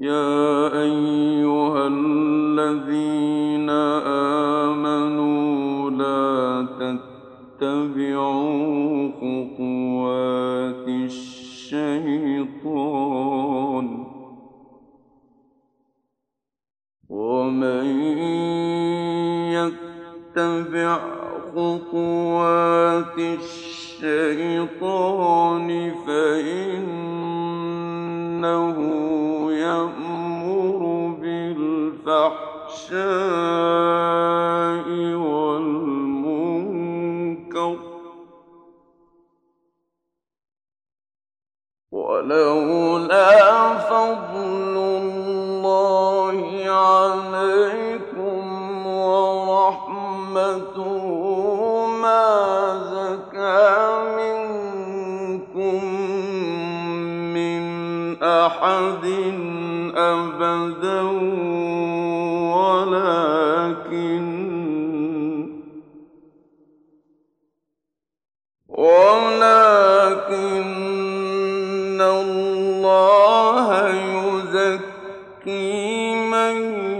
يا أيها الذين آمنوا لا تتبعوا خطوات الشيطان ومن يتبع خطوات الشيطان فإنه يأمر بالفحشاء والمنكر ولولا فضل الله عليكم ورحمته ما زكى منكم من أحد أبدا ولكن الله يزكي من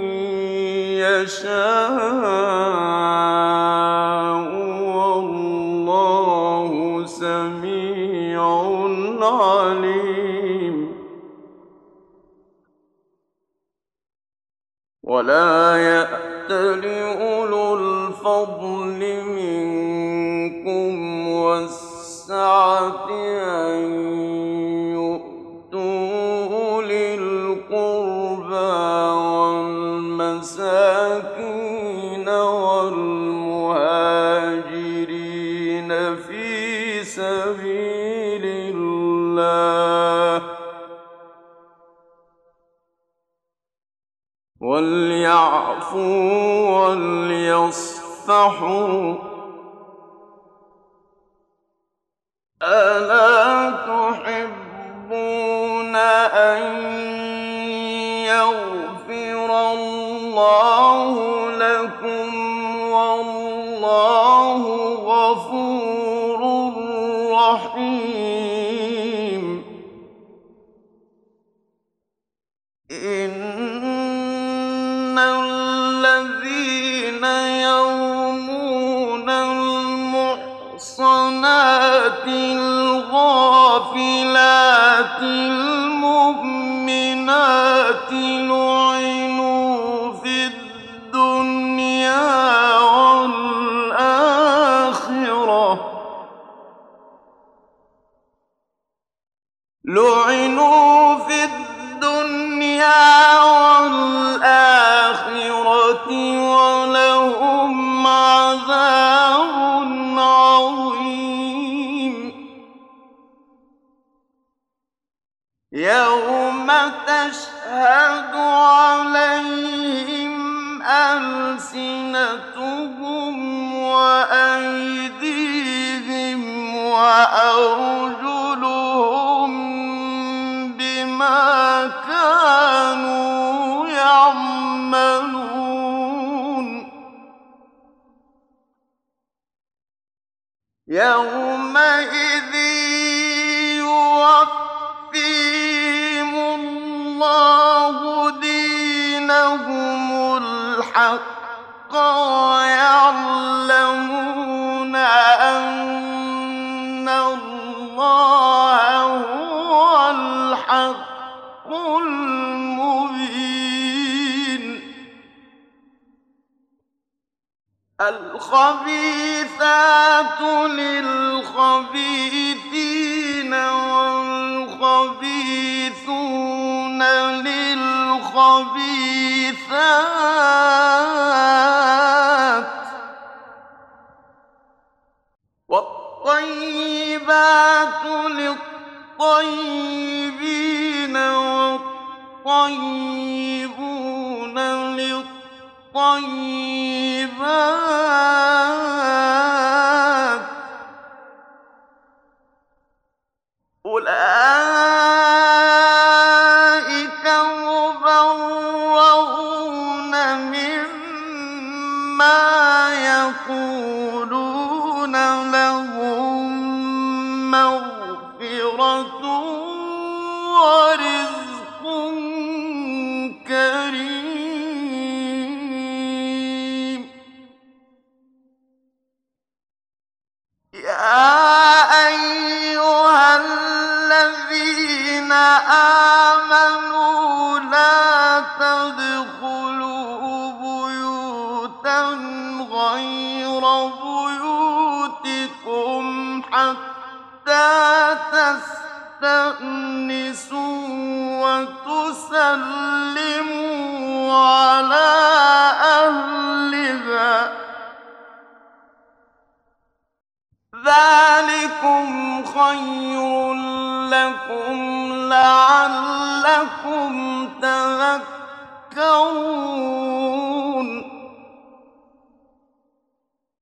يشاء والله سميع عليم ولا يأتل أولو الفضل منكم والسعة أن يؤتوا أولي القربى والمساكين والمهاجرين في سبيل الله وليعفوا وليصفحوا ألا تحبون أن يغفر الله لكم والله غفور رحيم إن الذين يرمون المحصنات الغافلات المؤمنات لعنوا في الدنيا والآخرة ولهم عذاب عظيم يوم تشهد عليهم ألسنتهم وأيديهم وأرجلهم بما كانوا يعملون يومئذ يوفيهم الله دينهم الحق ويعلمون أن الله هو الحق المبين الخبيثات للخبيثين والخبيثون للخبيثات والطيبات للطيبين والطيبون للطيبات أولئك مبرؤون مما يقولون لهم مغفرة ورزق آمنوا لا تدخلوا بيوتا غير بيوتكم حتى تستأنسوا وتسلموا على أهلها ذلكم خير لكم لعلكم تذكرون